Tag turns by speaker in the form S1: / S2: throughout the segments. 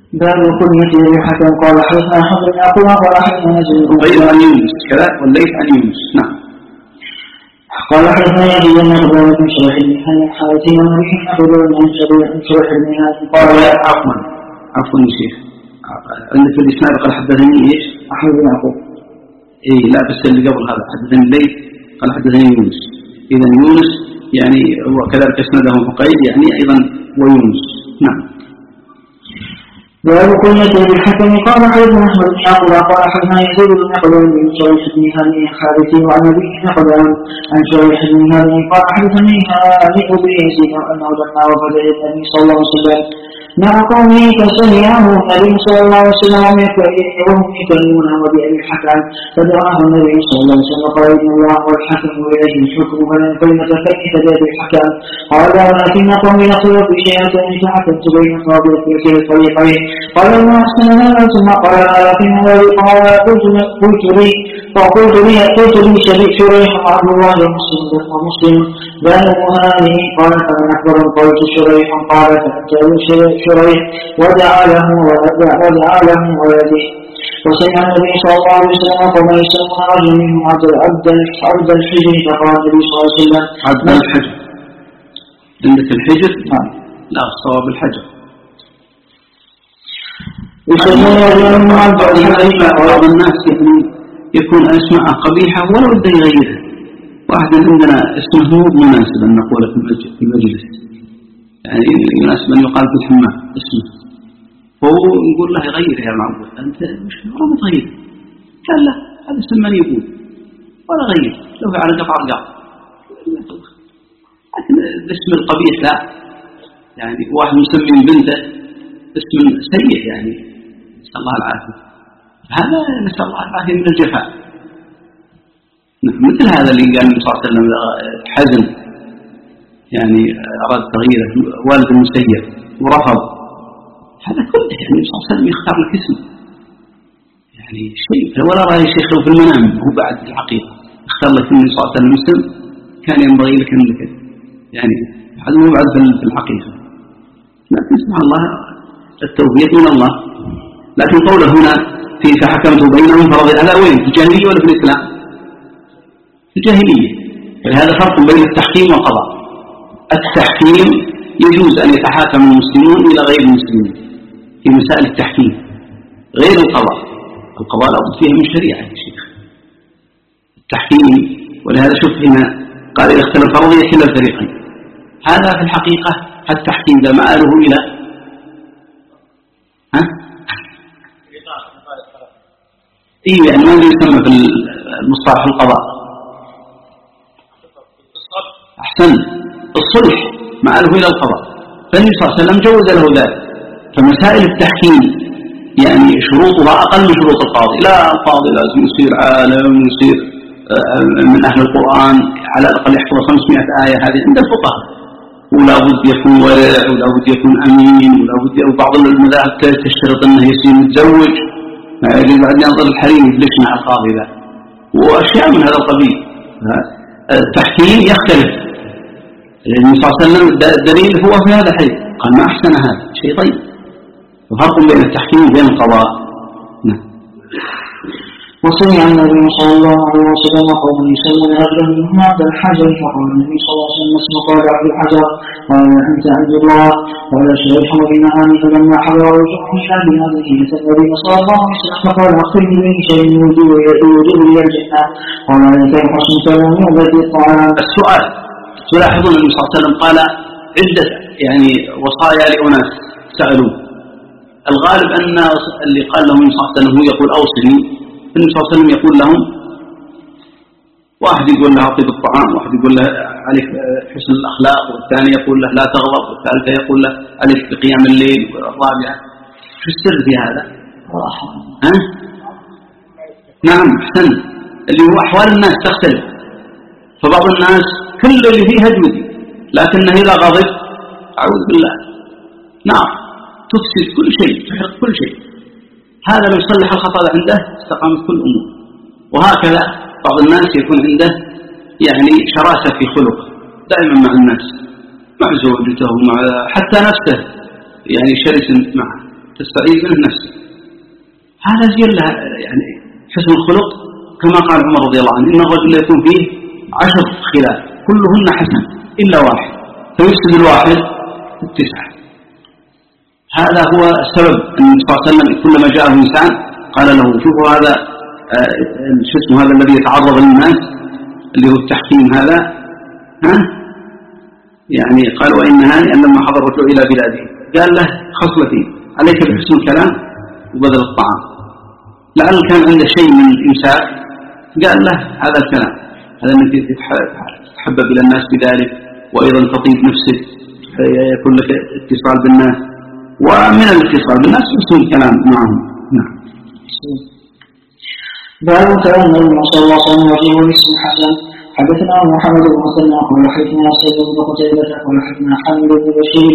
S1: باب كنية الحكم قال حدثنا أحمد بن يعقوب قال حدثنا يزيد
S2: غير عن يونس كذا والليث عن يونس. نعم.
S1: قال حدثنا يزيد بن عبد بن شريح بن حارثي ونبي أحمد بن شريح بن هاشم قال
S2: عفوا يا شيخ عندك في الإسناد قال حدثني إيش؟
S1: أحمد بن يعقوب.
S2: إيه لا بس اللي قبل هذا حدثني الليث قال حدثني يونس. إذا يونس يعني هو كذلك اسناده فقيد يعني أيضا ويونس. نعم.
S1: باب كنية الحكم قال حدثنا أحمد بن يعقوب قال حدثنا يزيد بن قدام بن شريح بن هانئ الحارثي وعن أبيه بن قدام عن شريح بن هانئ قال حدثني هانئ بن يزيد أنه لما وفد النبي صلى الله عليه وسلم مع قومه فسمعه النبي صلى الله عليه وسلم وهم يكلمونه بأبي الحكم فدعاه النبي صلى الله عليه وسلم قال إن الله هو الحكم وإليه الحكم فلن تكيف بأبي الحكم قال ولكن قومي يقول في شيئين فحكمت بين قاضي في الفريقين قال ما أحسن هذا ثم قال لكن الذي قال قلت لي شريح عبد الله ومسلم باب هذه قال فمن أكبر قلت شريح قال فأتى شريح ودعا له ولده وسمع النبي صلى الله عليه وسلم فما يسمى رجل منهم عبد الحجر فقال النبي صلى الله عليه وسلم
S2: عبد الحجر عندك الحجر؟ لا الصواب الحجر. بعض الناس يكون أسماء قبيحة ولا بد يغيرها. واحد عندنا اسمه مو مناسب أن نقوله في المجلس يعني يناسب أن يقال في الحمام اسمه هو نقول له يغير يا معود أنت مش مرة متغير قال لا هذا اسم من يقول ولا غير لو على قطع رقاب لكن الاسم القبيح لا يعني واحد مسمي بنته اسم سيء يعني نسأل الله العافية هذا نسأل الله العافية من الجفاء. مثل هذا اللي قال النبي صلى الله عليه وسلم حزن يعني أراد تغييره والد المسيب ورفض هذا كله يعني النبي صلى الله عليه وسلم يختار لك اسم يعني شيء ولا رأي شيخ في المنام هو بعد الحقيقة اختار لك النبي صلى الله عليه وسلم اسم كان ينبغي لك أنك يعني هذا مو بعد في الحقيقة لكن سبحان الله التوفيق من الله. لكن قوله هنا في فحكمت بينهم فرضي هذا وين في الجاهلية ولا في الإسلام؟ في الجاهلية. فلهذا فرق بين التحكيم والقضاء. التحكيم يجوز أن يتحاكم المسلمون إلى غير المسلمين في مسائل التحكيم غير القضاء. القضاء لابد فيها من شريعة يا شيخ. التحكيم ولهذا شوف هنا قال إذا اختلف فرضي كلا الفريقين هذا في الحقيقة التحكيم ده مآله إلى إيه يعني ماذا يسمى في المصطلح القضاء؟ أحسن الصلح مآله إلى القضاء. فالنبي صلى الله عليه وسلم جوز له ذلك. فمسائل التحكيم يعني شروطها أقل من شروط القاضي. لا القاضي لازم يصير عالم يصير من أهل القرآن على الأقل يحفظ 500 آية هذه عند الفقهاء ولا بد يكون ورع ولا بد يكون أمين ولا بد وبعض المذاهب تشترط أنه يصير متزوج يجب أن ينظر الحريم ليش مع القاضي ذا وأشياء من هذا القبيل. التحكيم يختلف. النبي صلى الله عليه وسلم الدليل هو في هذا الحديث قال ما أحسن هذا شيء طيب. وفرق بين التحكيم وبين القضاء. نعم.
S1: وسمع النبي صلى الله عليه وسلم قوم يسلمون رجلا منهم عبد الحجر فقال النبي صلى الله عليه وسلم اسمه قال عبد الحجر قال أنت عبد الله قال شريح بن عامر فلما حضر رجوعه إلى بلادهم النبي صلى الله عليه وسلم فقال أخبرني بأي شيء يوجب لي الجنة قال كيف حسنت لم يعبد الطعام.
S2: السؤال تلاحظون النبي صلى الله عليه وسلم قال عدة يعني وصايا لأناس سألوه. الغالب أن اللي قال لهم النبي صلى الله عليه وسلم هو يقول أوصني. النبي صلى الله عليه وسلم يقول لهم واحد يقول له أطيب الطعام واحد يقول له عليك حسن الأخلاق والثاني يقول له لا تغضب والثالثة يقول له عليك بقيام الليل والرابعة شو السر في هذا؟ نعم أحسن اللي هو أحوال الناس تختلف. فبعض الناس كل اللي فيه هجودي لكنه إذا غضب أعوذ بالله نعم تفسد كل شيء تحرق كل شيء. هذا لو يصلح الخطأ عنده استقامت كل أمور. وهكذا بعض الناس يكون عنده يعني شراسة في خلق دائما مع الناس مع زوجته ومع حتى نفسه يعني شرس معه تستعيذ منه نفسك. هذا زين لها يعني حسن الخلق، كما قال عمر رضي الله عنه: إن الرجل يكون فيه 10 خلال كلهن حسن إلا واحد، فيفسد الواحد 9. هذا هو السبب أن النبي صلى الله عليه وسلم كلما جاءه إنسان قال له: شوفوا هذا هذا الذي يتعرض للناس اللي هو التحكيم هذا، يعني قال: وإن هانئا لما حضر الرجوع إلى بلاده قال له: خصلتي عليك بحسن الكلام وبذل الطعام. لعل كان عنده شيء من الإمساك قال له هذا الكلام، هذا أنك تتحبب إلى الناس بذلك، وأيضا تطيب نفسك، يكون لك اتصال بالناس، ومن الاتصال بالناس حسن الكلام معهم. نعم.
S1: باب كلام النبي صلى الله عليه وسلم وجهه اسم حسن. حدثنا محمد بن مسلم قال حدثنا سيد بن قتيبة قال حدثنا حمد بن بشير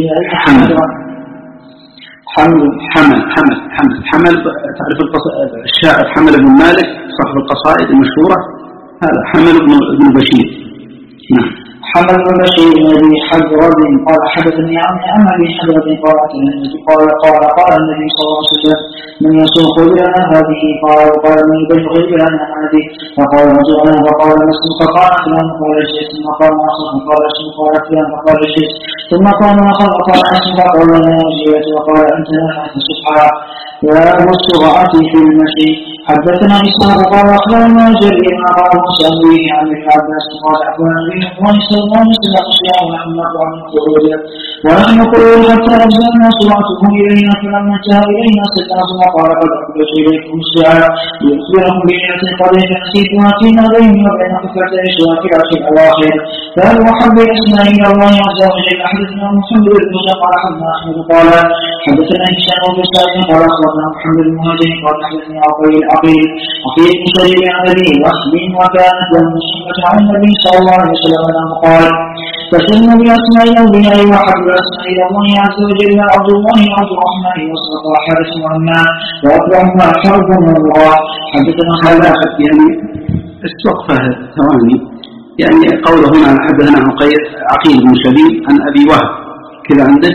S2: حمل تعرف الشاعر حمل بن مالك صاحب القصائد المشهورة، هذا حمل بن بشير. نعم.
S1: حمل بن بشير بن ابي حجرة قال حدثني عن ابي حجرة قال النبي صلى الله عليه وسلم: من يسوق لنا هذه؟ قال من يبلغ لنا هذه؟ فقال رجل: فقال: ما اسمك؟ قال: فلان. قال: شيء. ثم قال: اخر. قال: اسمك؟ قال: فلان. فقال: شيء. ثم قال: اخر. قال: اسمك؟ قال: ناجية. وقال: انت لا تسبحا يا السرعة في المشي. حدثنا إسحاق قال أخبرنا جرير قال مسلم عن ابن عباس قال أخبرنا النبي صلى الله عليه وسلم صيام محمد عن الخروج ونحن نقول حتى أنزلنا صراطه إلينا فلما انتهى إلينا سكنت وقال: قد أخرج إليكم الساعة ليخبركم بنعمة قد نسيتها فيما بيني وبين خفة إشراك العشر الأواخر. فهل محب الأسماء إلى الله عز وجل. حدثنا محمد بن قال حدثنا أحمد قال حدثنا هشام بن سعد قال أخبرنا محمد المهاجر قال حدثني عقيل بن شريف عن أبي وهب وكانت له الصحبة عن النبي صلى الله عليه وسلم أنه قال: تسلم بأسماء الأنبياء وحب الأسماء إلى الله عز وجل عبد الله عبد الرحمن وصدق حارس وعمان وأكرمها حرب من الله. حدثنا
S2: خلافة يعني الوقفة ثواني، يعني قوله هنا حدثنا عقيل بن شريف عن أبي وهب كذا عندك،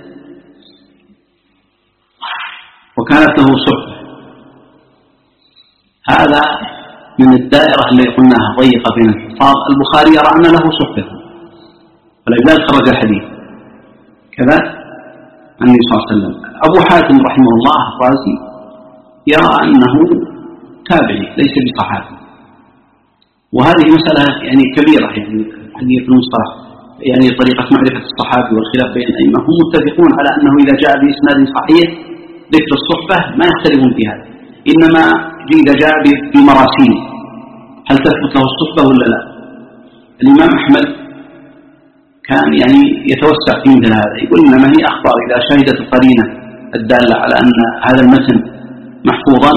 S2: وكانت له صحبة. هذا من الدائرة اللي قلناها ضيقة بين الحفاظ. البخاري يرى أن له صحبة، ولذلك خرج الحديث كذا عن النبي صلى الله عليه وسلم. أبو حاتم رحمه الله الرازي يرى أنه تابعي ليس بصحابي، وهذه مسألة يعني كبيرة، يعني حديث المصطلح يعني طريقة معرفة الصحابي والخلاف بين الأئمة. هم متفقون على أنه إذا جاء بإسناد صحيح ذكر الصحبة ما يختلفون في هذا، إنما إذا جاء بمراسيل هل تثبت له الصحبة ولا لا. الإمام أحمد كان يعني يتوسع في مثل هذا، يقول إنما هي أخبار إذا شهدت القرينة الدالة على أن هذا المتن محفوظا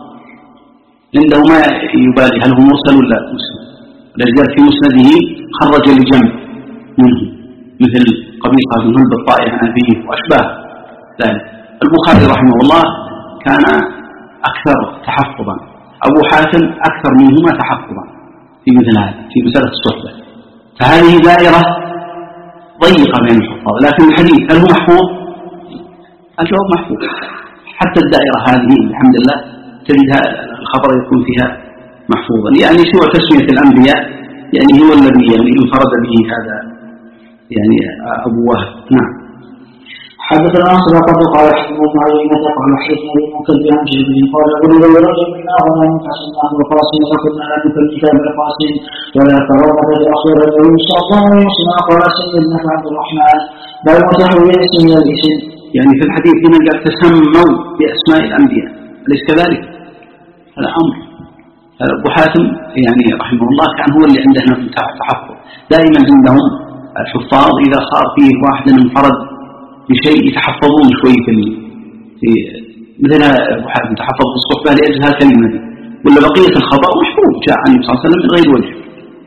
S2: عنده ما يبالي هل هو مرسل ولا مسلم. لذلك في مسنده خرج لجمع منه مثل قبيصة بن هلب الطائي عن أبيه وأشباه ذلك. البخاري رحمه الله كان أكثر تحفظا، أبو حاتم أكثر منهما تحفظا في مثل هذا في مسألة الصحبة. فهذه دائرة ضيقة بين الحفاظ. لكن الحديث هل هو محفوظ؟ الجواب محفوظ. حتى الدائرة هذه الحمد لله تجدها الخبر يكون فيها محفوظا، يعني سوى تسمية الأنبياء يعني هو الذي يعني انفرد به هذا يعني أبو وهب. نعم.
S1: حدثنا صدقة قال حدثنا ابن عيينة قال حدثنا المنكدر عن جابر قال: ولد رجل منا غلام فسماه القاسم فكنا لا نكلف بالقاسم ولا ترغب بأخير النبي صلى الله عليه وسلم قال: سيدنا عبد الرحمن بل وتحوي اسم الاسم.
S2: يعني في الحديث هنا قال: تسموا بأسماء الأنبياء، أليس كذلك؟ هذا أمر. أبو حاتم يعني رحمه الله كان هو اللي عنده تحفظ. دائما عندهم الحفاظ إذا صار فيه واحد انفرد بشيء يتحفظون شوي في مثل أبو حاتم تحفظ بالصحبة لأجل هذه الكلمة دي، ولا بقية الخبر محفوظ جاء عن النبي صلى الله عليه وسلم من غير وجه.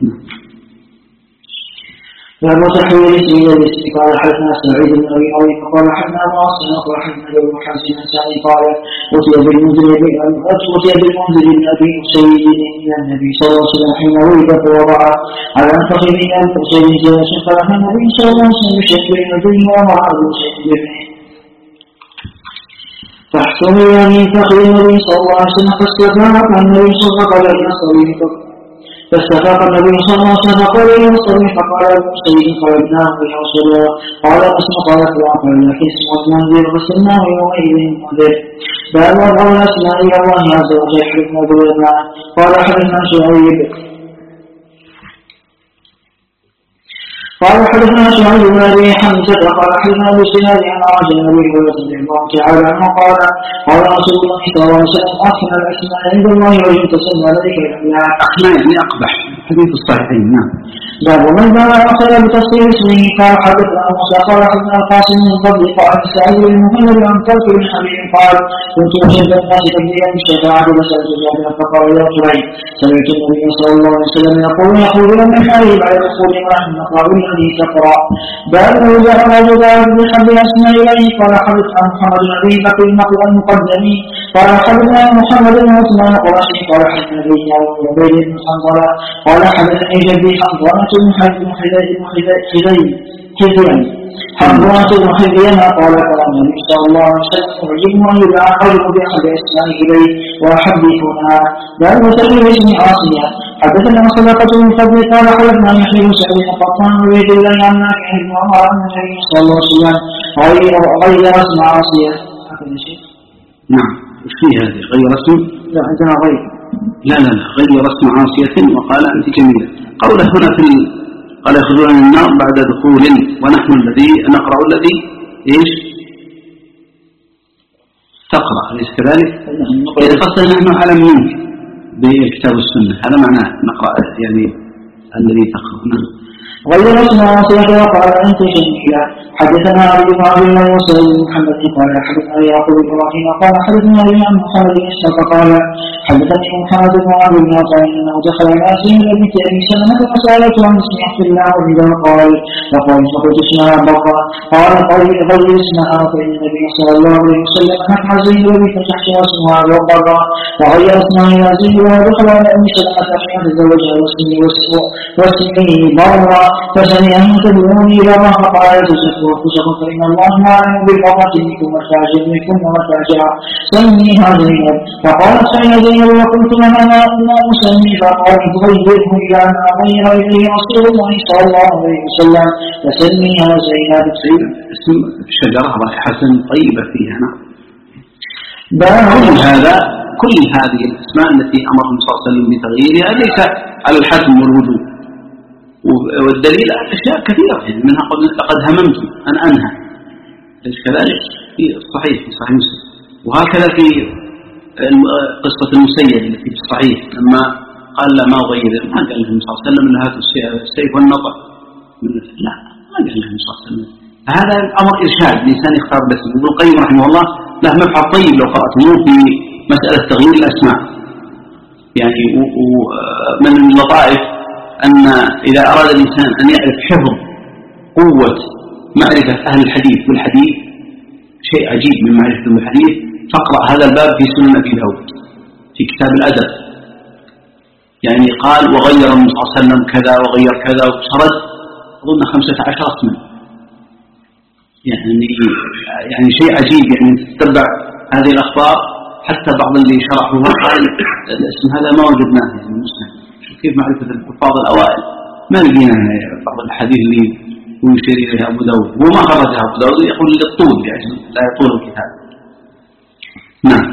S1: باب تحويل اسم الى الاسم. قال حدثنا سعيد بن ابي عوف قال حدثنا واصل قال حدثنا ابو حازم السعدي قال: اتي بالمنذر بن ابي سيد الى النبي صلى الله عليه وسلم حين ولد فوضع على فخذه الحسين جالسا فلها النبي صلى الله عليه وسلم بشكل النبي وضع ابو سيد بن سمي من فخر النبي صلى الله عليه وسلم فاستفاق النبي صلى الله عليه وسلم فاستفاق النبي صلى الله عليه وسلم فقال إلى الصبي فقال المسلم فردناه يا رسول الله قال أسمع قال فقال لكن اسمه المنذر فسلناه يومئذ المنذر باب قول أسماء إلى الله عز وجل حكم بالله قال حدثنا شعيب قال حدثنا شعيب بن ابي حمزه قال حدثنا ابو سنان عن رجل النبي صلى الله عليه وسلم قال قال رسول الله صلى الله عليه وسلم احسن الاسماء عند الله وجل تسمى ذلك الى
S2: احسن يعني اقبح حديث الصحيحين. نعم.
S1: باب من باب اخذ بتصدير اسمه قال حدثنا موسى قال حدثنا القاسم من فضل قال سعيد بن محمد عن طلق بن حبيب قال كنت اشد الناس تبديلا بالشفاعه فسالت جابر فقال يا جبير سمعت النبي صلى الله عليه وسلم يقول من حبيب على دخول ورحمه الله الذي تقرا باب جاء رجل بحب الاسماء اليه قال حدثنا محمد بن ابي بكر المقدمي قال حدثنا محمد بن عثمان القرشي قال حدثنا ابي عبيد بن حنظله قال حدثني جدي حنظله بن حنظله بن حزين قال قال النبي صلى الله عليه وسلم يعجبه ان يدعى الرجل باحد اسمائه اليه واحدثنا باب تقرير اسم عاصيه حدثنا صدقة بن فضل قال حدثنا يحيى بن سعيد قطان وبيت الله عن نافع بن عمر عن النبي صلى الله عليه وسلم غير اسم عاصيه. هكذا شيء.
S2: نعم. وش فيه هذه؟ غير اسم؟
S1: لا عندنا غير.
S2: لا غير اسم عاصية وقال أنت جميلة. قوله هنا قال يخرجون من النار بعد دخول ونحن الذي نقرأ الذي إيش؟ تقرأ أليس كذلك؟ إذا قصد نحن أعلم منك بالكتاب والسنة هذا معناه نقرأ يعني الذي تقرأ.
S1: غير اسم عاصية وقال أنت جميلة. حدثنا أبي بن عبد الله وسعيد بن محمد قال حدثنا يعقوب بن إبراهيم قال حدثنا الإمام محمد بن إسحاق قال حدثني محمد بن عبد الله قال إنه دخل على سيد بنت أبي سلمة فسألته عن اسم عبد الله وإذا قال فقلت اسمها بقرة قال غير اسمها فإن النبي صلى الله عليه وسلم نفع زيد فتحت اسمها بقرة وغير اسمها إلى زيد ودخل على أبي سلمة حين تزوجها واسمه برا فسمعه تدعوني إلى الله فقال تزكوا أنفسكم فإن الله أعلم بالبرة منكم والفاجر منكم والفاجرة سميها زينب فقالت فإن زينب وقلت لها ما أسمي فقالت غيره إلى ما غير إليه رسول الله صلى الله عليه وسلم فسميها زينب.
S2: اسم شجرة رائحة طيبة فيها. نعم. كل هذه الأسماء التي أمرهم صلى الله عليه وسلم بتغييرها ليس على الحتم والوجوب والدليل أشياء كثيرة منها لقد هممت أن أنهى ليس كذلك في الصحيح في صحيح مسلم وهكذا في قصة المسيب التي في الصحيح لما قال لا ما أغير ما قال لهم صلى الله عليه وسلم هات السيف والنطع لا ما قال لهم صلى الله عليه وسلم. هذا الأمر إرشاد الإنسان يختار باسم. ابن القيم رحمه الله له مبحث طيب لو قرأتموه في مسألة تغيير الأسماء يعني ومن اللطائف أن إذا أراد الإنسان أن يعرف حفظ قوة معرفة أهل الحديث والحديث شيء عجيب من معرفة الحديث فاقرأ هذا الباب في سنن أبي داود في كتاب الأدب يعني قال وغير النبي صلى الله عليه وسلم كذا وغير كذا وسرد أظن 15 اسما يعني شيء عجيب يعني تتبع هذه الأخبار حتى بعض اللي شرحوها قال الاسم هذا ما وجدناه يعني مسلم. كيف معرفة الحفاظ الأوائل ما لقينا بعض الحديث اللي هو يشير إليه أبو داود هو ما خرجها أبو داود يقول للطول يعني لا يطول الكتاب. نعم.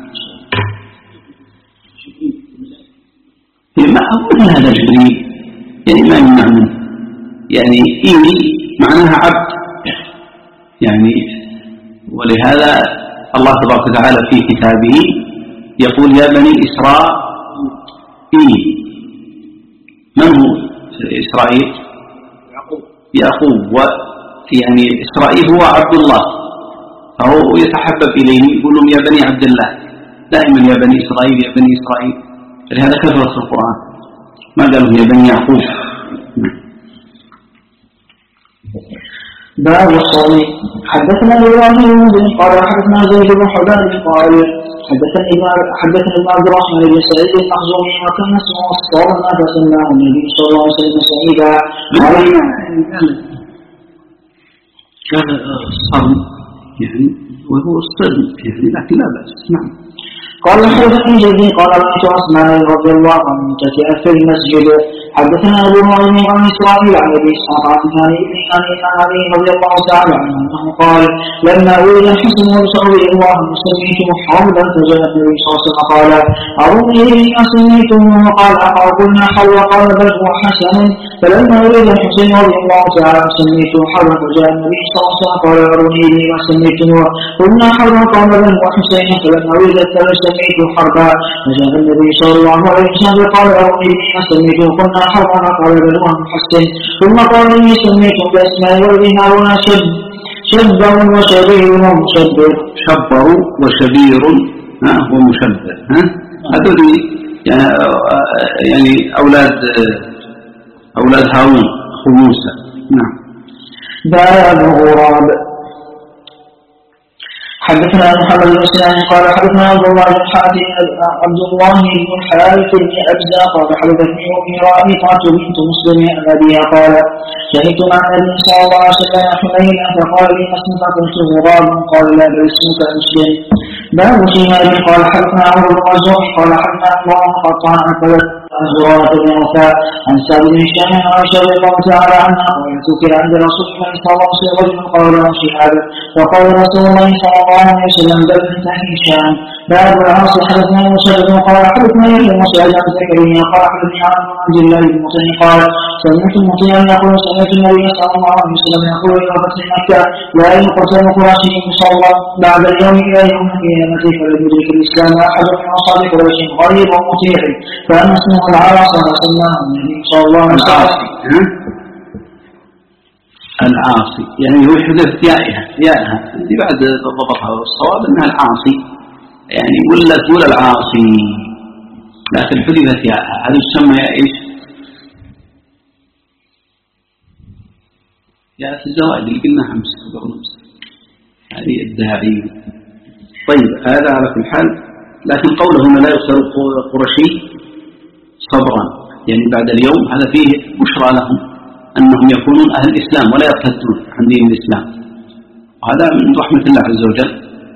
S2: ما أقول هذا جبريل يعني ما يمنع منه يعني إيمي معناها عبد يعني ولهذا الله تبارك وتعالى في كتابه يقول يا بني إسرائيل. من هو إسرائيل؟ يعقوب يعني إسرائيل هو عبد الله فهو يتحبب إليه يقول لهم يا بني عبد الله دائما يا بني إسرائيل يا بني إسرائيل لهذا كثرت في القرآن ما قالوا يا بني يعقوب.
S1: باب الصوم. حدثنا إبراهيم بن قال حدثنا زيد بن حباب قال حدثني ابن عبد الرحمن بن سعيد المخزومي وكان اسمه الصوم ما فسماه النبي صلى الله عليه وسلم سعيدا
S2: كان الصوم يعني وهو الصدم يعني، لكن لا بأس. نعم.
S1: قال حدثني جدي قال رأيت عثمان رضي الله عنه متكئا في المسجد. حدثنا أبو معين عن إسرائيل عن أبي إسحاق عن ثاني بن علي رضي الله تعالى عنه أنه قال لما ولد الحسن رضي الله عنه سميته حربا فجاء النبي صلى الله عليه وسلم قال أروني إلي سميتموه قال قلنا حرب قال بل هو حسن. فلما ولد الحسين رضي الله تعالى عنه سميته حربا فجاء النبي صلى الله عليه وسلم قال أروني إلي سميتموه قلنا حربا قال بل هو حسين. فلما ولد الثالث سميته حربا فجاء النبي صلى الله عليه وسلم قال أروني إلي سميته قلنا حربا قال بل هو محسن. ثم قال إني سميته بأسماء ولدها ونشد شبر وشبير ومشبر.
S2: شبر وشبير ومشبر. هذول يعني أولاد هارون أخو موسى. نعم.
S1: باب غراب. حدثنا محمد بن سنان قال حدثنا عبد الله بن الحارث بن أبزة قال حدثني أمي رائقة بنت مسلم عن أبيها قال شهدت مع النبي صلى الله عليه وسلم حنينا فقال لي اسمك قلت غراب قال لا بل اسمك مسلم. باب شهاد. قال حدثنا عمرو بن مرزوق قال حدثنا الله قطعا عن زرارة بن وفاء عن سعد بن هشام عن عائشة رضي الله تعالى عنها قال ذكر عند رسول الله صلى الله عليه وسلم رجل قال له شهادة فقال رسول الله صلى الله عليه وسلم بل انت هشام. باب العاص. حدثنا مسدد قال حدثنا يحيى بن سعيد عن زكريا قال حدثني عن عبد الله بن مطيع قال سمعت المطيع يقول سمعت النبي صلى الله عليه وسلم يقول الى فتح مكة لا يقتل قريش مصلى بعد اليوم الى يوم القيامة فلم يدرك الاسلام احد من اصحاب قريش غير مطيع فانا اسمه العاص وسماه النبي صلى الله عليه وسلم
S2: العاصي يعني هو حذف يائها اللي بعد ضبطها والصواب انها العاصي يعني ولا تقول العاصي لكن حذفت يائها. هذا يسمى يا ايش؟ يا الزواج اللي قلنا امس قبل امس هذه الداعي. طيب هذا على كل حال. لكن قوله هنا لا يقتل قرشي صبرا يعني بعد اليوم هذا فيه بشرى لهم أنهم يكونون أهل الإسلام ولا يرتدون عن دين الإسلام وهذا من رحمة الله عز وجل.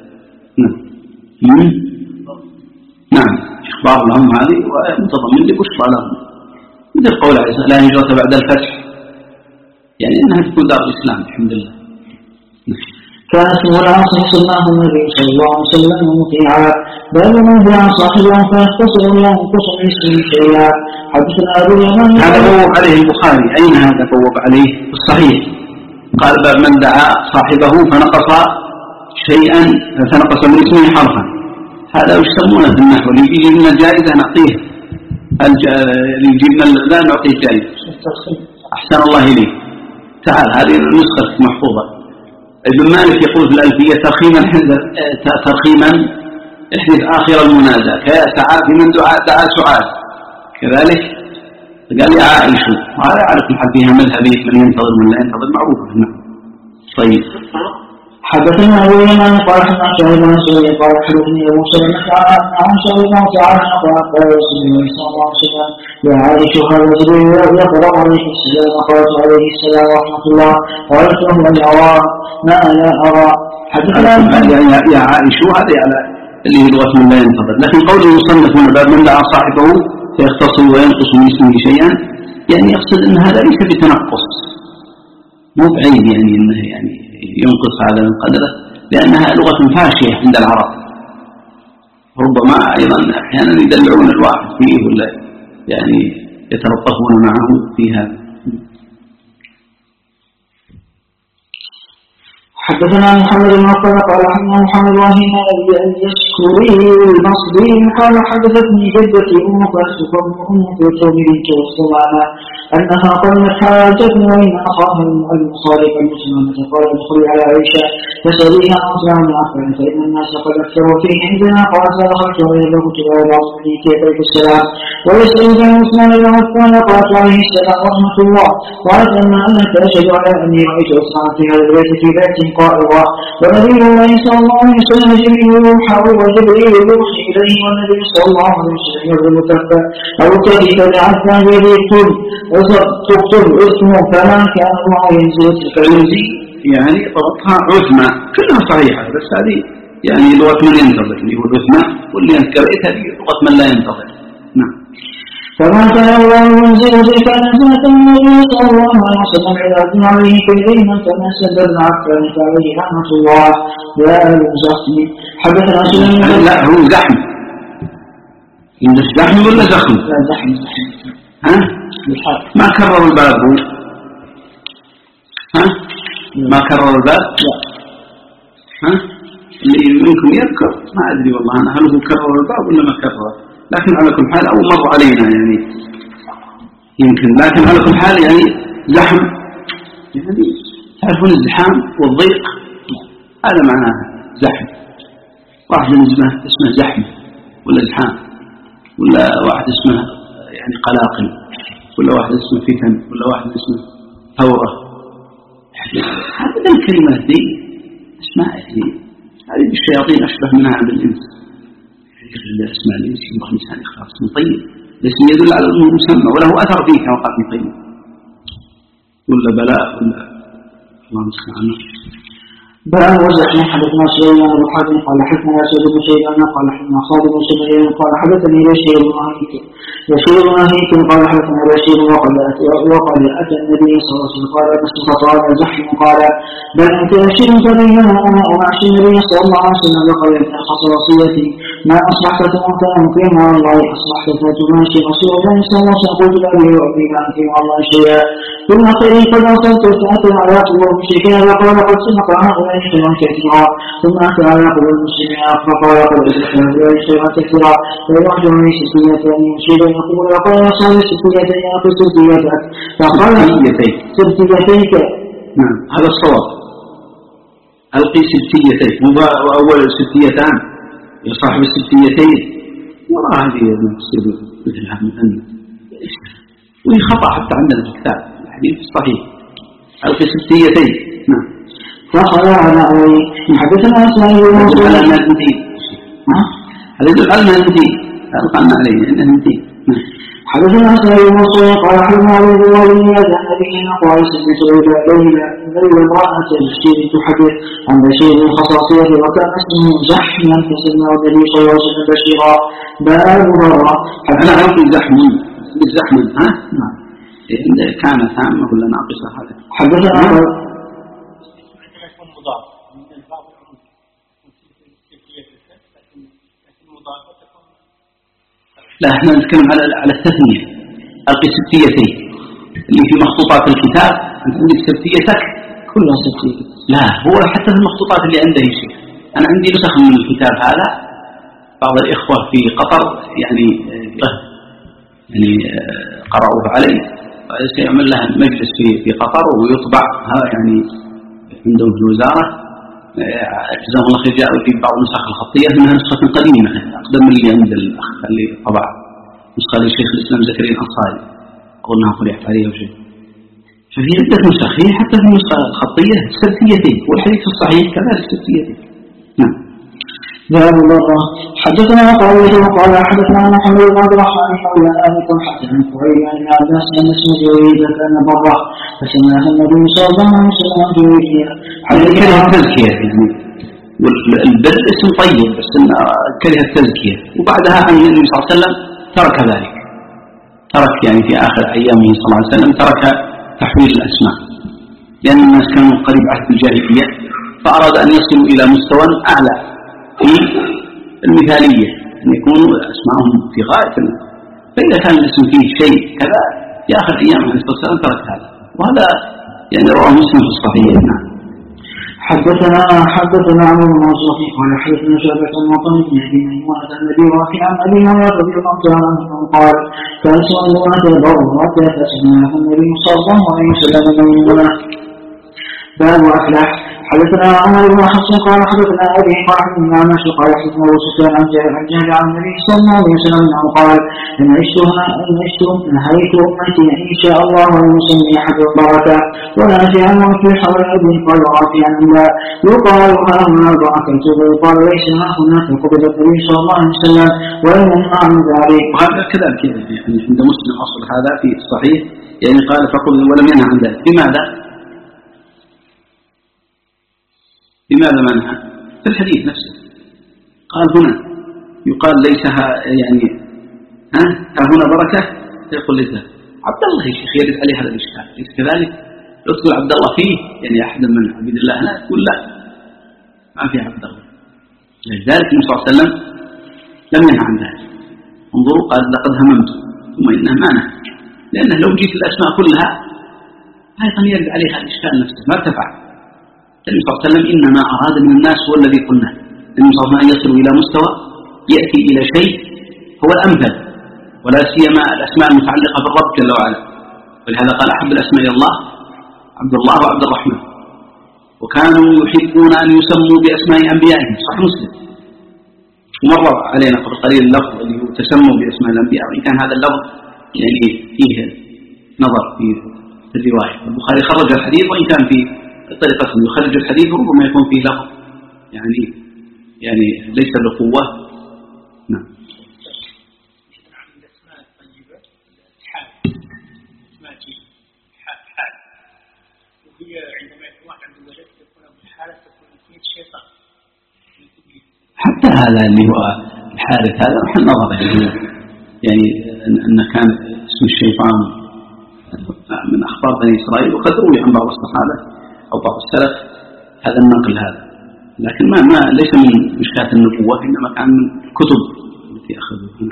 S2: نعم إخبار لهم هذه ومتضمن لبشرى لهم مثل قول عيسى لا هجرة بعد الفتح يعني أنها تكون دار الإسلام الحمد لله.
S1: كان اسمه العاص سماه النبي صلى الله عليه وسلم مطيعا. باب من باع صاحبه فيختصر له انقص من اسمه شيئا. حدثنا ابو اليمان.
S2: هذا بوب عليه البخاري. اين هذا بوب عليه؟ في الصحيح قال باب من دعا صاحبه فنقص شيئا فنقص من اسمه حرفا. هذا يسمونه في النحو اللي يجي لنا جائزه نعطيه اللي يجي لنا لا نعطيه جائزه. احسن الله اليك. تعال هذه النسخه محفوظه. ابن مالك يقول في الألفية ترخيما احذف آخر المنادى كيا سعاد من دعا سعاد كذلك قال لي عائش وهذا يعرف الحد فيها مذهبية من ينتظر من لا ينتظر معروف. طيب
S1: حدثنا أبو اليمان قال حدثنا شعيب بن سعيد قال حدثني أبو سلمة عن عائشة رضي الله تعالى عنها قال رسول الله صلى الله عليه وسلم يا عائشة هذا جبريل يقرأ عليه السلام قالت عليه السلام ورحمة الله قالت له أن أرى ما لا أرى. حدثنا
S2: يا عائشة هذا على اللي هي لغة من لا ينتظر. لكن قول المصنف هنا باب من دعا صاحبه فيختصر وينقص من اسمه شيئا يعني يقصد أن هذا ليس بتنقص مو بعيد يعني أنه يعني ينقص هذا من قدره لأنها لغة فاشية عند العرب ربما أيضا أحيانا يدلعون الواحد فيه ولا يعني يتلطفون معه فيها.
S1: حدثنا محمد بن عقبة قال حدثنا محمد وهيم اليشكري البصري قال حدثتني جدتي أم كلثوم بنت عثمان أنها قالت حاجت وإن أخاها المصارف المسلمة قال ادخلي على عائشة فسأليها عن عثمان بن عفان فإن الناس قد أكثروا فيه عندنا قالت فدخلت وإذا كنت لا يبعثني كيف السلام ويسألك عن عثمان بن عفان قالت عليه السلام ورحمة الله قالت أما أنك أشهد على أني رأيت عثمان في هذا البيت في بيت قائضة ونبي الله صلى الله عليه وسلم جبريل يوحى وجبريل يوحي إليه والنبي صلى الله عليه وسلم يضرب كفه أو كيف لعثا بيده تكتب اسمه فما كان الله ينزل تلك الذي
S2: يعني ضبطها عثمة كلها صحيحة، بس هذه يعني لغة من ينتظر اللي هو العثمة، واللي أنت قرأتها هذه لغة من لا ينتظر. نعم.
S1: فما كان الله ينزل تلك نزلة النبي صلى الله عليه وسلم عباد عليه كلهم فما سد العبد عليه رحمة الله لا الزخم. حدثنا سليمان.
S2: لا هو زحم. إن الزحم ولا زخم؟
S1: لا زحم.
S2: ها؟ ما كرر الباب هو. ها؟ ما كرر الباب؟
S1: لا.
S2: ها؟ اللي منكم يذكر ما أدري والله أنا هل هو كرر الباب ولا ما كرر، لكن على كل حال أول مر علينا يعني يمكن، لكن على كل حال يعني زحم، يعني تعرفون الزحام والضيق هذا معناه زحم. واحد اسمه زحم ولا زحام، ولا واحد اسمه يعني قلاقل، ولا واحد اسمه فتن، ولا واحد اسمه ثورة. هذه الكلمات دي اسماء يعني هذه بالشياطين أشبه منها بالإنس. اسماء الإنس يبقى إنسان خاص طيب، الاسم يدل على أنه مسمى وله أثر فيه كما قال ابن القيم، ولا بلاء ولا الله المستعان.
S1: باب وزحم. حدثنا سليمان بن حرب قال حدثنا سعيد بن شيبان قال حدثنا خالد بن سليمان قال حدثني بشير بن نهيك قال حدثنا بشير وقد أتى النبي صلى الله عليه وسلم قال بس فقال زحم قال بل أنت بشير فبينما أنا ومعشي النبي صلى الله عليه وسلم لقد أخص وصيتي ما أصبحت تموتا مقيم على الله أصبحت فتماشي رسول الله صلى الله عليه وسلم قلت لأبي وأبي ما أقيم على الله شيئا ثم خيري قد أصبت فأتى على قبور المشركين وقال قد سمق هؤلاء شيئا كثيرا ثم أتى على قبور المسلمين فقال قد أصبحت هؤلاء شيئا كثيرا فيرجع من ستيتين مشيرا يقول وقال يصاب ستيتين يقول ستيتك فقال ستيتيك.
S2: نعم هذا الصواب. ألقي ستيتين وأول ستيتان صاحب الستيتين وراء هذه تصير مثلها مثلا وهي خطأ حتى عندنا في الكتاب الحديث الصحيح ألقي ستيتين. نعم.
S1: فخلع على أولي. حدثنا إسماعيل بن منصور.
S2: هذا يدل على المدين. هذا يدل على المدين. ألقنا عليه إنه مدين.
S1: حدثنا إسماعيل بن منصور قال حدثنا عبد الله بن يزيد عن أبيه قال سمعت ليلى امرأة بشير تحدث عن بشير الخصاصية وكان اسمه زحما فسماه النبي صلى الله عليه وسلم بشيرا. باب مرة.
S2: أنا أعطي زحما بالزحمة. ها؟ نعم. إذا كان تامة ولا ناقصة هذا.
S1: حدثنا
S2: لا احنا نتكلم على التثنية. ألقي ستيتين اللي في مخطوطات الكتاب أنت عندك ستيتك
S1: كلها ستية.
S2: لا هو حتى في المخطوطات اللي عنده شيء. أنا عندي نسخ من الكتاب هذا بعض الإخوة في قطر يعني قرأوه علي سيعمل لها مجلس في قطر ويطبع يعني عندهم في الوزارة جزاهم الله خير. جاءوا في بعض النسخ الخطية منها نسخة قديمة أقدم من اللي عند الأخ اللي طبع نسخة للشيخ الإسلام زكريا الأنصاري قلنا قرأت عليه وشيء. ففي عدة نسخ حتى في النسخة الخطية ستيتين والحديث الصحيح كذلك ستيتين. نعم.
S1: باب مرة. حدثنا قوله وقال حدثنا محمد بن عبد الرحمن حول آلكم حتى عن فعيل عن عباس أن اسم جريدة كان برة فسماه النبي صلى الله عليه وسلم جريدة.
S2: كره التزكية يعني والبر اسم طيب بس كره التزكية. وبعدها عن النبي صلى الله عليه وسلم ترك ذلك، ترك يعني في آخر أيامه صلى الله عليه وسلم ترك تحويل الأسماء لأن الناس كانوا قريب عهد الجاهلية فأراد أن يصلوا إلى مستوى أعلى في المثالية أن يكونوا أسمائهم في غاية. فإذا كان الاسم فيه شيء كذا في آخر أيام عليه الصلاة والسلام ترك هذا، وهذا يعني رواه مسلم في الصحيح. نعم.
S1: حدثنا عمرو بن منصور قال حدثنا شعبة عن مطعم بن أبي ميمونة عن أبي رافع عن أبي هريرة رضي الله عنه قال كان سؤال برة فسماه النبي صلى الله عليه وسلم ميمونة. باب أفلح. حدثنا عمر بن حفص قال حدثنا أبي قال حدثنا عمش قال حدثنا أبو سفيان عن جابر عن النبي صلى الله عليه وسلم أنه قال إن عشت نهيت أمتي إن شاء الله أن يسمي أحد البركة ولا في أن أفلح ولا أبي قال رافعا لا يقال ها هنا البركة ويقال ليس ها هنا فقبل النبي صلى الله عليه وسلم وإن عن ذلك.
S2: وهذا كذلك يعني عند مسلم أصل هذا في الصحيح يعني قال فقل ولم ينهى عن ذلك. لماذا؟ لماذا منها؟ في الحديث نفسه قال هنا يقال ليسها يعني ها هنا بركة، يقول ليس عبد الله يا شيخ يرد عليه هذا الإشكال، ليس كذلك؟ لو تقول عبد الله فيه يعني أحد من عبيد الله، لا تقول لا ما في عبد الله. لذلك النبي صلى الله عليه وسلم لم ينهى عن ذلك. انظروا قال لقد هممت ثم إنه ما نهى، لأنه لو جيت الأسماء كلها أيضا يرد عليها الإشكال نفسه ما ارتفع. النبي صلى الله عليه وسلم إنما أراد من الناس هو الذي قلنا، النبي صلى الله عليه وسلم يصل إلى مستوى يأتي إلى شيء هو الأمثل، ولا سيما الأسماء المتعلقة بالرب جل وعلا. ولهذا قال أحب الأسماء إلى الله عبد الله وعبد الرحمن، وكانوا يحبون أن يسموا بأسماء أنبيائهم، صحيح مسلم. ومر علينا قبل قليل اللفظ اللي هو تسموا بأسماء الأنبياء، وإن كان هذا اللفظ يعني فيه نظر في الرواية. البخاري خرج الحديث، وإن كان في طريقة يخرج الحديث ربما يكون فيه لفظ يعني ليس بقوة. نعم.
S3: وهي عندما يكون عند الولد تكون بالحالة تكون نتيجة شيطان.
S2: حتى هذا اللي هو الحارث هذا محل نظر، يعني أن كان اسم الشيطان من أخبار بني إسرائيل، وقد روي عن بعض الصحابة أو بعض السلف هذا النقل هذا، لكن ما ليس من مشكاة النبوة، إنما كان من الكتب التي أخذوها.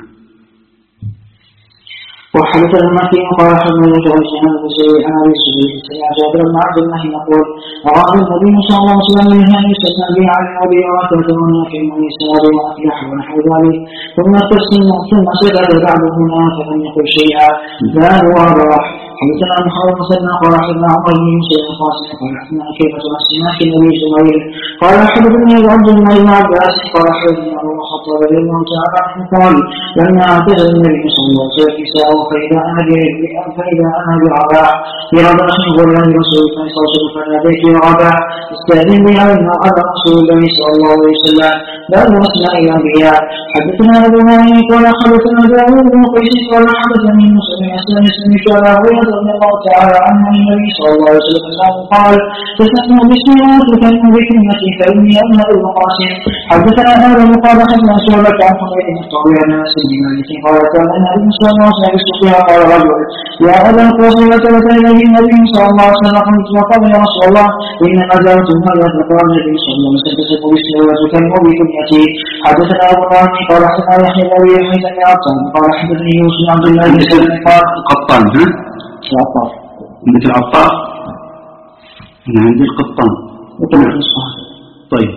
S1: وحدثنا المكي قال حدثنا جريج عن ابي سعيد عن ابي سعيد سمع جابر بن عبد الله يقول اراد النبي صلى الله عليه وسلم ان يستثنى به عن ابي وكذا ونافع ويسار وافلح ونحو ذلك، ثم سكت بعد هنا فلم يقل شيئا. لا واضح. حدثنا محمد بن مسلم قال حدثنا عمر بن يوسف القاسم قال حدثنا كيف تمسكناك النبي زهير قال حدثني عبد الله بن عباس قال حدثني ابو الخطاب رضي الله تعالى عنه قال لما اعتزل النبي صلى الله عليه وسلم نساءه فاذا انا برباح برباح غلام رسول الله صلى الله عليه وسلم فناديت برباح استاذن بي على رسول الله صلى الله عليه وسلم باب اسماء الانبياء. حدثنا ابو هاني قال حدثنا داوود بن قيس قال حدثني مسلم سمعت ابا هريره رضي الله تعالى عنه النبي صلى الله عليه وسلم قال تسمى باسمي وتكلم بكلمتي فاني انا ابن قاسم. حدثنا ادم قال حدثنا شعبة عن حميد بن طويل عن انس بن مالك قال كان النبي صلى الله عليه وسلم قال رجل يا ابا القاسم ثبت اليه النبي صلى الله عليه وسلم قلت وقال يا رسول الله انما زرت هذا فقال النبي صلى الله عليه وسلم تسمى باسمي وتكلم بكلمتي. حدثنا ابو طالب قال حدثنا يحيى بن ابي حيثم عطان قال حدثني يوسف بن عبد الله بن سلمة قال
S2: القطان
S1: العطار
S2: مثل العطار عندي القطان طيب.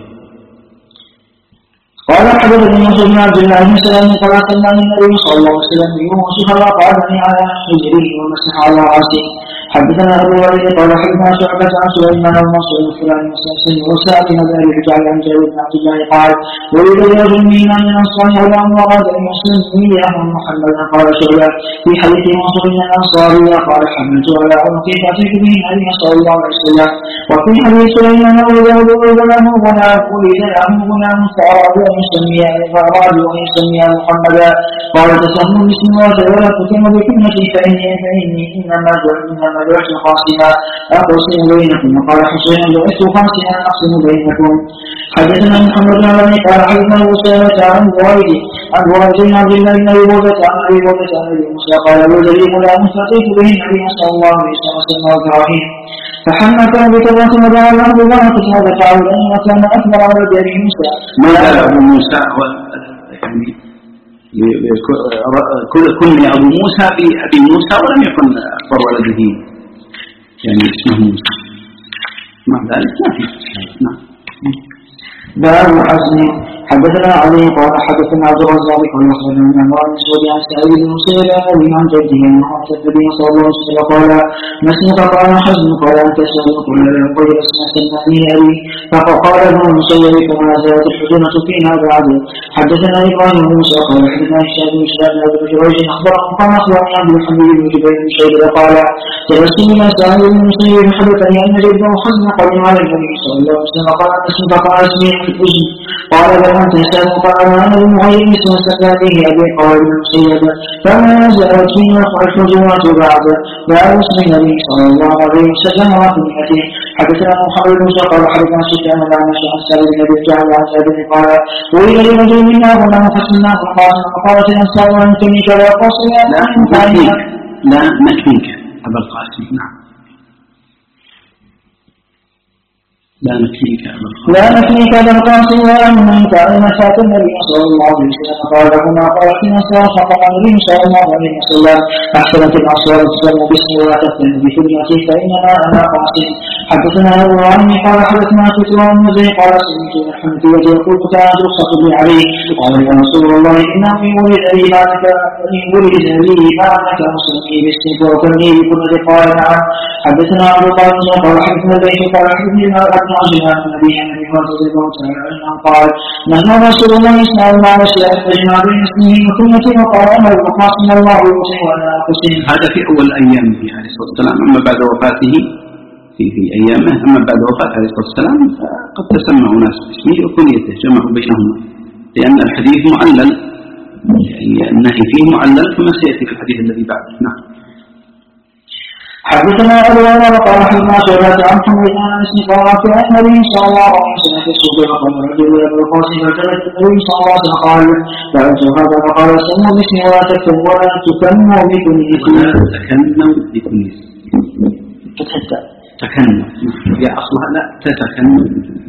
S2: قال
S1: حدثني يوسف بن عبد الله بن سلمة قال سمعني النبي صلى الله عليه وسلم يوسف وقعدني على حجره ومسح على راسي. حدثنا ابو وليد قال حدثنا شعبة عن سليمان بن مسعود الفلاني وسلم وسأل هذا الرجال عن جابر بن عبد الله قال ولد رجل منا من الانصار غلام واراد ان يسلم اياه محمدا قال شعبة في حديث منصور بن الانصاري قال حملت على عنقي فاتيت به النبي صلى الله عليه وسلم. وفي حديث سليمان ولد له غلام فارادوا ان يسمي محمدا قال تسموا باسم ولا تتم بكلمتي فاني انما بعت قاسما أقسم بينكم وقال حسين بعثت قاسما أقسم بينكم. حدثنا محمد بن علي قال حدثنا أسامة عن والدي بن عبد الله بن أبي بردة عن أبي بردة عن أبي موسى قال ولد لي غلام فأتيت به النبي صلى الله عليه وسلم وإبراهيم فحملت بتوراة ودعا له ببركة هذا تعالى وكان أكبر على أبي موسى.
S2: ما قال أبو موسى يعني كل أبو موسى بأبي موسى ولم يكن أكبر ولده يعني اسمه موسى، مع ذلك ما في. نعم.
S1: باب حزن. حدثنا علي قال حدثنا عبد الرزاق قال اخبرنا عن عمران بن سعود عن سعيد بن مسيب عن جده انه اتى النبي صلى الله عليه وسلم قال ما اسمك؟ قال حزن. قال انت سأل قل لا قل اسمع سمعني ابي. فقال ابن المسيب فما زالت الحزنة فينا بعد. حدثنا ابراهيم بن موسى قال حدثنا هشام بن شهاب بن جريج اخبرهم قال اخبرني عبد الحميد بن جبير بن شيبه قال جلست الى سعيد بن مسيب حدثني ان جده حزن قدم على النبي صلى الله عليه وسلم قال اسمك؟ قال اسمي الحزن. قال له تسأل قال أنا المغيث وسأله أبي قال المسيب فما زالت فيه الخجوة بعد لا اسم النبي صلى الله عليه وسلم وكنيته. حدثنا محمد بن قال حدثنا سفيان عن عائشة عن سالم بن ابي جعفر عن جابر قال ولد لرجل منا غلام فسلناه القاسم فقالت الانصار ان تنيك لا قاصم
S2: لا نكنيك ابا القاسم. نعم لا نكفيك
S1: أبا القاسم وأنك أين فات النبي صلى الله عليه وسلم قال هنا قالت نساء فقال النبي صلى الله عليه وسلم أحسنت الأصوات تسلم باسمي ولا تفتن بكلمتي فإنما أنا قاسم. حدثنا أبو عمي قال حدثنا فتوى النزي قال سمعت الحمدية يقول كانت رخصة لي عليه قال يا رسول الله إنه ولد لي بعدك مسلمي باسمك وكني بكل قال نعم. حدثنا أبو قاسم قال حدثنا البيت قال حدثنا عجلها النبي رضي الله تعالى عنه قال نهى رسول الله صلى الله عليه وسلم فجمع بين اسمه وكنيته وقال أمر القاسم الله يوصي ولا أقسم.
S2: هذا في أول أيامه عليه الصلاة والسلام. أما بعد وفاته في أيامه أما بعد وفاته عليه الصلاة والسلام فقد تسمع ناس باسمه وكنيته جمعوا بينهما لأن الحديث معلل يعني النهي فيه معلل كما سيأتي في الحديث الذي بعده. نعم.
S1: حدثنا أبو عمر قال حدثنا شعبة عن حميد عن أنس قال كان النبي صلى الله عليه وسلم في السوق فقال رجل يا أبو القاسم فكلت النبي صلى الله عليه وسلم قال فأنت هذا فقال سموا باسمي ولا تكتبوا ولا تكنوا بكنيتي.
S2: تكنوا بكنيتي تكنوا يا أصلها لا تتكنوا.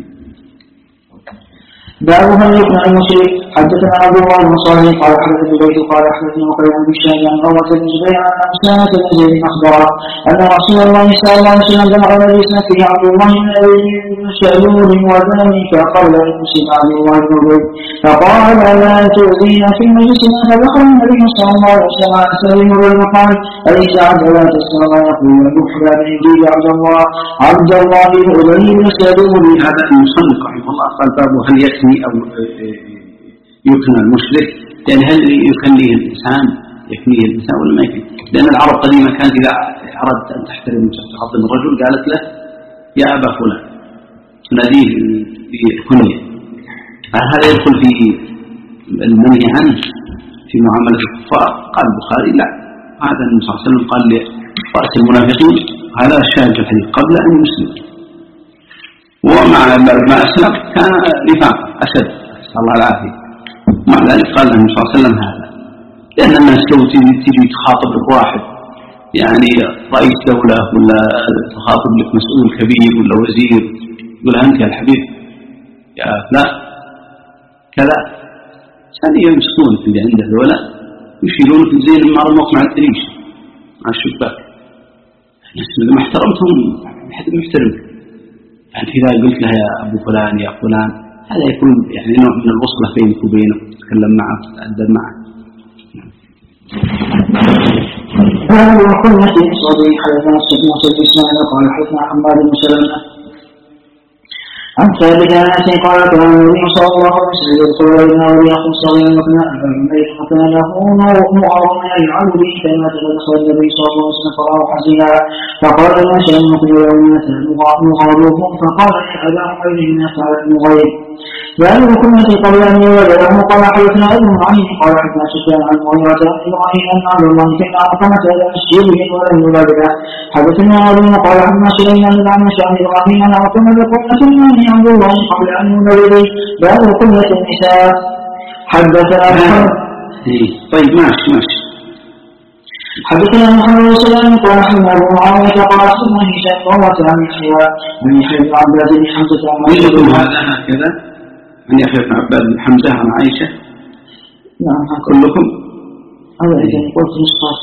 S1: باب هل يقنع المشرك. حدثنا ابو عمر بن صالح قال حدثني البيت قال حدثني وقيل عن بشار عن عروه بن الزبير عن اسامه بن زيد اخبره ان رسول الله صلى الله عليه وسلم جمع الذي سنته عبد الله بن شعلول وذلك قبل ان يسلم عبد الله بن زيد فقال لا تؤذينا في مجلسنا فدخل النبي صلى الله عليه وسلم على سليم بن قال اليس عبد الله تسمع ما يقول يحيى بن انجيل عبد الله بن ابي بن سلول.
S2: هذا المصنف رحمه الله قال باب هل يكني أو يكنى المشرك يعني هل يكنيه الإنسان يكنيه الإنسان ولا ما يكنيه؟ لأن العرب قديمة كانت إذا أردت أن تحترم تعظم الرجل قالت له يا أبا فلان تناديه بالكنية. هذا يدخل في المنهي عنه في معاملة الكفار. قال البخاري لا هذا النبي صلى الله عليه وسلم قال لرأس المنافقين هذا الشاهد في الحديث قبل أن يسلم ومع ما أسلم كان نفاق أسد صلى الله العافية. مع ذلك قال النبي صلى الله عليه وسلم هذا لأن الناس لو تجي تخاطب لك واحد يعني رئيس دولة ولا تخاطب لك مسؤول كبير ولا وزير يقول أنت يا الحبيب يا لا كذا ثاني يمسكون اللي عنده ذولا يشيلونك زي لما رموك مع الدريش مع الشباك. إذا ما احترمتهم حد محترمك يعني إذا قلت له يا أبو فلان يا فلان هذا يكون يعني نوع من الوصلة بينك وبينه تتكلم معه تتأدب معه.
S1: باب الكنية صديق حدثنا موسى بن إسماعيل قال حدثنا حماد بن سلمة عن ثابت عن أنس قال كان النبي صلى الله عليه وسلم يذكر بيننا وليقم صغيرا وكان له معاوية يلعن به كما تدخل النبي صلى الله عليه وسلم فراه حزنا فقال ما شأنكم يومات نغاروكم فقال يا أبا عمير ما فعل المغير باب الكنية قبل أن يولد له قال حدثنا ابن معين قال حدثنا سفيان عن مغيرة بن إبراهيم أن عبد الله كان عقمة إلى مسجده ولم يولد له. حدثنا أبونا قال حدثنا سليمان بن عن إبراهيم أن عقمة بقوة عبد الله قبل أن يولد. باب كنية النساء. حدثنا
S2: طيب ماشي
S1: حدثنا محمد بن سلام قال حدثنا أبو معاوية قال حدثنا هشام قال عن يحيى بن عباد بن حمزة عن
S2: عائشة هذا هكذا عن يحيى بن عباد بن حمزة عن عائشة.
S1: نعم
S2: كلكم
S1: هذا إذا قلت نسخة.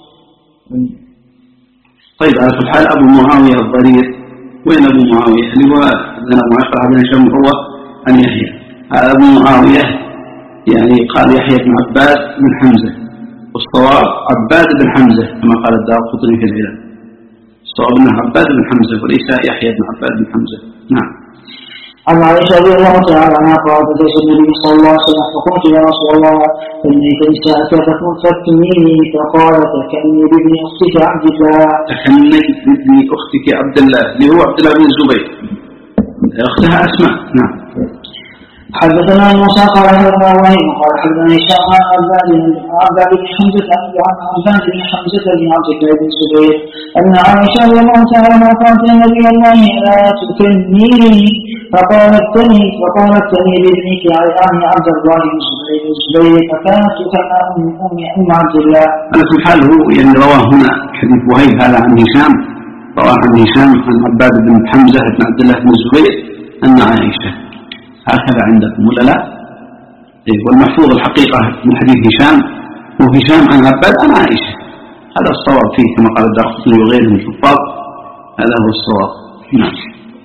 S2: طيب على كل حال أبو معاوية الضرير وين أبو معاوية اللي هو ابن أبو معاوية بن هشام هو عن يحيى. أبو معاوية يعني قال يحيى بن عباد بن حمزة والصواب عباد بن حمزة كما قال الدارقطني في العلل. الصواب انه عباد بن حمزة وليس يحيى بن عباد بن حمزة. نعم.
S1: عن عائشة رضي الله تعالى عنها قالت ليس النبي صلى الله عليه وسلم فقلت يا رسول الله إني نساءك فاكتميني فقال تكني بابن أختك عبد الله.
S2: تكني بابن أختك عبد الله اللي هو عبد الله بن الزبير أختها أسماء. نعم.
S1: حدثنا موسى قال حدثنا وهيب قال حدثنا هشام عن عباد بن حمزة عن عباد بن حمزة بن عبد الله بن الزبير أن عائشة رضي الله تعالى عنها قالت يا نبي الله لا تكنيني فقالت تني بابنك عن عبد الله بن الزبير فكانت تكنى أم عبد الله.
S2: على كل حال هو يعني رواه هنا حديث وهيب هذا عن هشام، رواه عن هشام عن عباد بن حمزة بن عبد الله بن الزبير أن عائشة، هكذا عندكم ولا لا؟ والمحفوظ الحقيقة من حديث هشام وهشام عن عباد عن عائشة، هذا الصواب فيه كما قال الدارقطني وغيره من الحفاظ، هذا هو الصواب. نعم.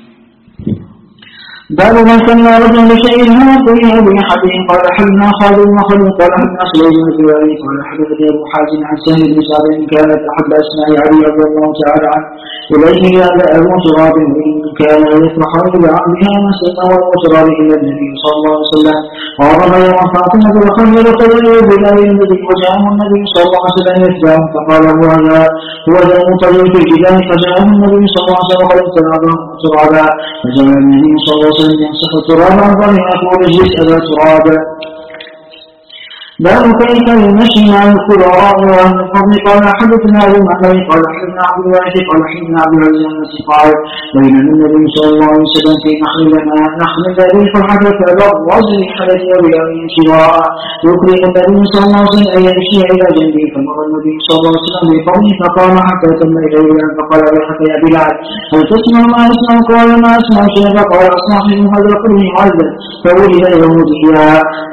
S1: باب من سمى رجلا بشيء هو قوله بأحده قال حدثنا خالد بن مخلد قال حدثنا سليم بن الجواري قال حدثني أبو حازم عن سهل بن سعد كانت أحد أسماء علي رضي الله تعالى عنه إليه هذا أبو تراب وإن كان يفرح بعبدها ما سمى تراب إلى النبي صلى الله عليه وسلم وعرض يوم فاطمة وخير قدره بلا النبي وجاءه النبي صلى الله عليه وسلم يتبعه فقال هو ذا المطلب في الجبال فجاءه النبي صلى الله عليه وسلم وقد ترابا فجاء النبي صلى الله عليه وسلم يمسح التراب عن ظهره يقول اجلس أبا ترابا. باب كيف المشي مع القراء وعن الفضل قال حدثنا ابو معمر قال حدثنا عبد الوارث قال حدثنا عبد العزيز قال بين النبي صلى الله عليه وسلم في نحل لنا نحل الذي فحدث بالرجل حدث بأمين شراء يكرم النبي صلى الله عليه وسلم أن يمشي إلى جنبه فمر النبي صلى الله عليه وسلم بقوله فقام حتى تم إليه فقال ويحك يا بلال هل تسمع ما أسمع؟ قال ما أسمع شيئا فقال أصاحب هذا كله معذب فولد يهوديا.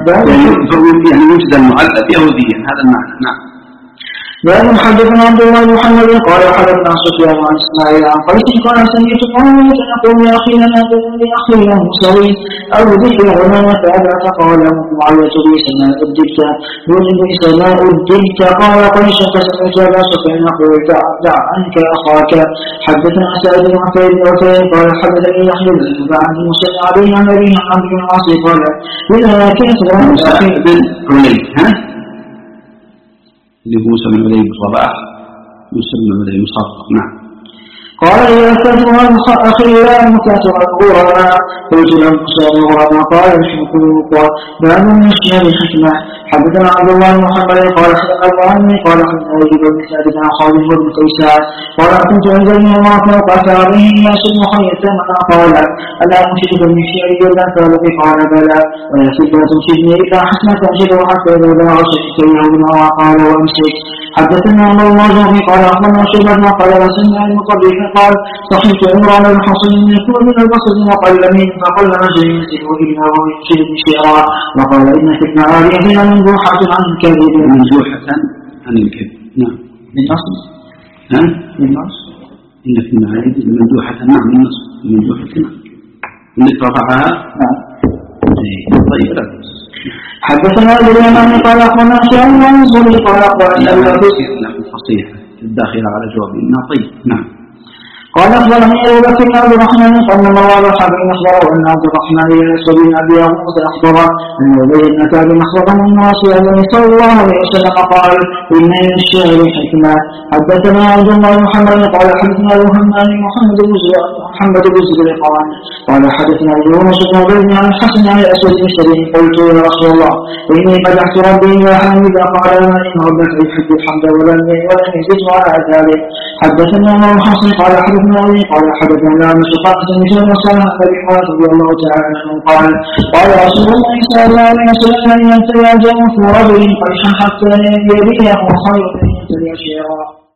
S2: يعني يوجد المعلق يهوديا، هذا المعنى. نعم.
S1: باب حدثنا عبد الله بن محمد قال حدثنا سفيان عن اسماعيل عن قيس قال سمعت قوما يقول يا اخي لنا باخي له سوي او ذكر غنى فابعث قال معاويه بي سماء الدبت يوجد سماء الدبت قال قيس فسمعت ابا سفيان يقول دع عنك اخاك. حدثنا سعد بن عفير بن عفير قال حدثني يحيى بن عن موسى عليه عن ابي عن بن العاص قال اذا كيف
S2: بن علي اللي هو موسى بن علي بالرباح، موسى بن علي مصرف. نعم.
S1: قال إذا كثر أخي لا مكاثر الغرى قلت له مكاثر الغرى قال الحقوق باب من الشيء الحكمة. حدثنا عبد الله بن محمد قال حدثنا الله قال حدثنا أيوب بن سعد بن خالد بن كيسان قال كنت عند ابن عمر فوقف عليه الناس محيط قال ألا أنشدك من شعر جدا قال قال بلى ولا لا تنشدني إلا حسنة تنشده حتى إذا بلغ شيئا بما قال وأمسك. حدثنا الله قال أخبرنا شيبة قال وسمع المطبق قال صحيت عمران بن حصين يكون من البصر وقال لمن فقال رجل يمسك إلا هو يشير بشعرا وقال إن فتنة عالية منزوحة عن الكذب.
S2: منزوحة عن الكذب. نعم.
S1: من أصل. من أصل.
S2: إن فتنة عالية منزوحة. نعم من أصل. منزوحة. إنك رفعها.
S1: نعم.
S2: طيب لا.
S1: حدثنا ابو اليمان قال اخبرنا شيئا عن الزهري قال اخبرنا
S2: الفصيحة الداخلة على جواب طيب. نعم.
S1: قال اخبرني ابو بكر بن عبد الرحمن قال مروان الحبيب اخبره ان عبد الرحمن بن اسود بن ابي يعقوب اخبره ان ابي بن كعب اخبره من الناس النبي صلى الله عليه وسلم قال ان من الشعر حكمه. حدثنا عبد الله بن محمد قال حدثنا ابو همام محمد بن زبير قال حدثنا يونس بن عبيد عن الحسن عن الاسود بن سليم قلت يا رسول الله اني بدعت ربي يا حميد قال ما ان ربك يحب الحمد ولم يزد على ذلك. حدثنا ابو الحسن قال حدثنا ابي قال حدثنا انس قال سمعت رسول ابي هريره رضي الله تعالى عنه قال رسول الله صلى الله عليه وسلم ان ينتهي الجنه رجل قيحا حتى يبيعه خير من ينتهي شيئا.